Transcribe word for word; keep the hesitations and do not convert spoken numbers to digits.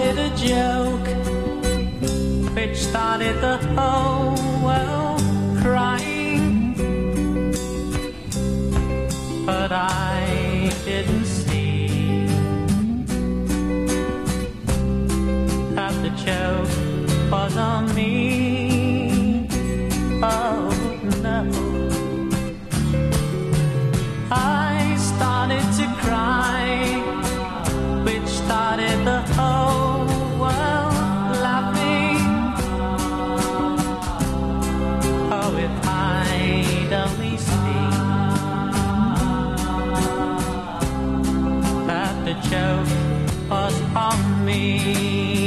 started a joke, which started the whole world crying. But I didn't see that the joke was on me. Oh no. I started to cry, which started the whole world laughing. Oh, if I'd only seen that the joke was on me.